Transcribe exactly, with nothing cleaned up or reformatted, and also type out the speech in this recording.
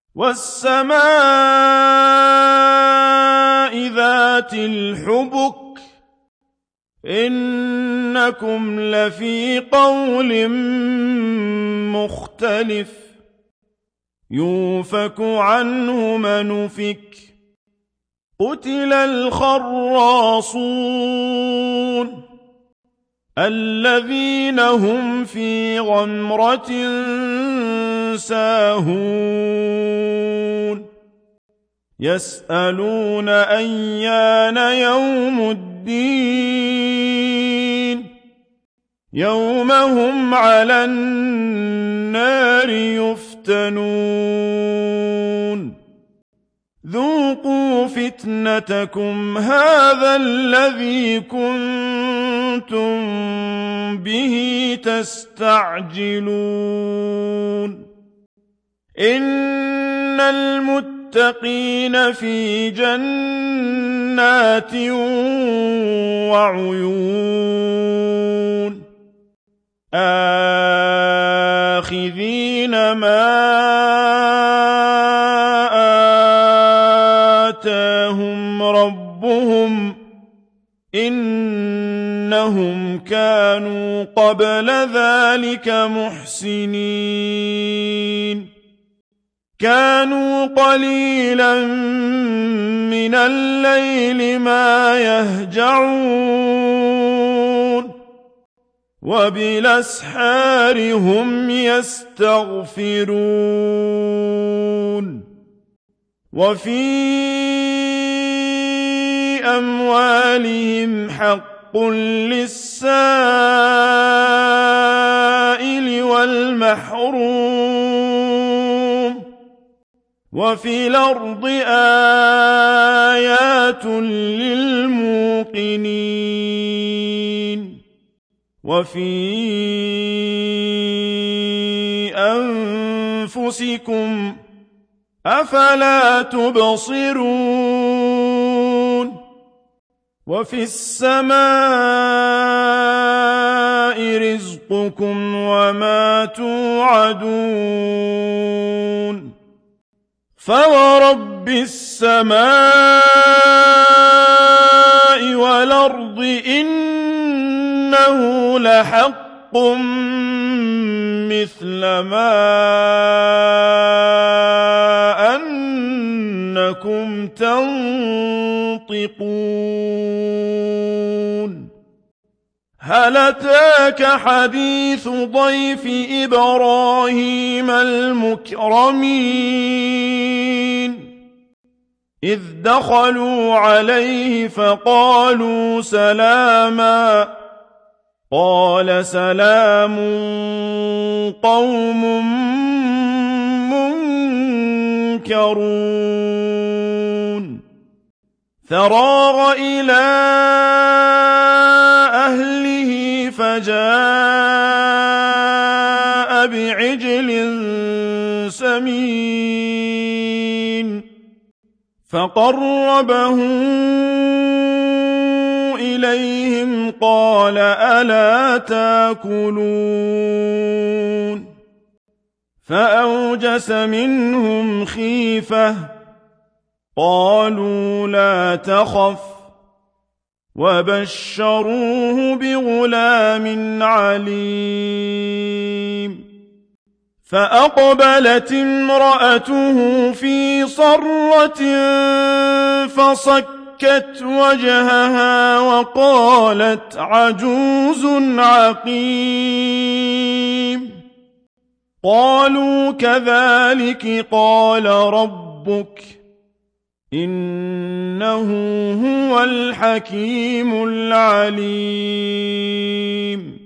وَالسَّمَاءِ ذَاتِ الْحُبُكِ إِنَّكُمْ لَفِي قَوْلٍ مُّخْتَلِفٍ يُؤْفَكُ عَنْهُ مَنْ أُفِكَ قُتِلَ الْخَرَّاصُونَ الَّذِينَ هُمْ فِي غَمْرَةٍ سَاهُونَ يَسْأَلُونَ أَيَّانَ يَوْمُ الدِّينِ يَوْمَ هُمْ عَلَى النَّارِ يُفْتَنُونَ ذُوقُوا فِتْنَتَكُمْ هَٰذَا الَّذِي كُنتُم بِهِ تَسْتَعْجِلُونَ إِنَّ الْمُتَّقِينَ فِي جَنَّاتٍ وَعُيُونٍ آخِذِينَ مَا آتَاهُمْ رَبُّهُمْ إِنَّهُمْ كَانُوا قَبْلَ ذَلِكَ مُحْسِنِينَ كَانُوا قَلِيلًا مِّنَ اللَّيْلِ مَا يَهْجَعُونَ وَبِالْأَسْحَارِ هُمْ يَسْتَغْفِرُونَ وَفِي أَمْوَالِهِمْ حَقٌّ لِّلسَّائِلِ وَالْمَحْرُومِ وَفِي الْأَرْضِ آيَاتٌ لِّلْمُوقِنِينَ وَفِي أَنفُسِكُمْ أَفَلَا تُبْصِرُونَ وَفِي السَّمَاءِ رِزْقُكُمْ وَمَا تُوعَدُونَ فَوَرَبِّ السَّمَاءِ وَالْأَرْضِ إِنَّهُ لَحَقٌّ مِّثْلَ مَا أَنَّكُمْ تَنطِقُونَ هَلْ أَتَاكَ حَدِيثُ ضَيْفِ إِبْرَاهِيمَ الْمُكْرَمِينَ إِذْ دَخَلُوا عَلَيْهِ فَقَالُوا سَلَامًا قَالَ سَلَامٌ قَوْمٌ مُّنكَرُونَ فَرَاغَ إِلَىٰ أَهْلِهِ فَجَاءَ بِعِجْلٍ سَمِينٍ فَقَرَّبَهُ إِلَيْهِمْ قَالَ أَلَا تَأْكُلُونَ فَأَوْجَسَ مِنْهُمْ خِيفَةً قَالُوا لَا تَخَفْ وَبَشَّرُوهُ بِغُلَامٍ عَلِيمٍ فَأَقْبَلَتِ امْرَأَتُهُ فِي صَرَّةٍ فَصَكَّتْ وَجْهَهَا وَقَالَتْ عَجُوزٌ عَقِيمٌ قَالُوا كَذَٰلِكِ قَالَ رَبُّكِ إِنَّهُ هُوَ الْحَكِيمُ الْعَلِيمُ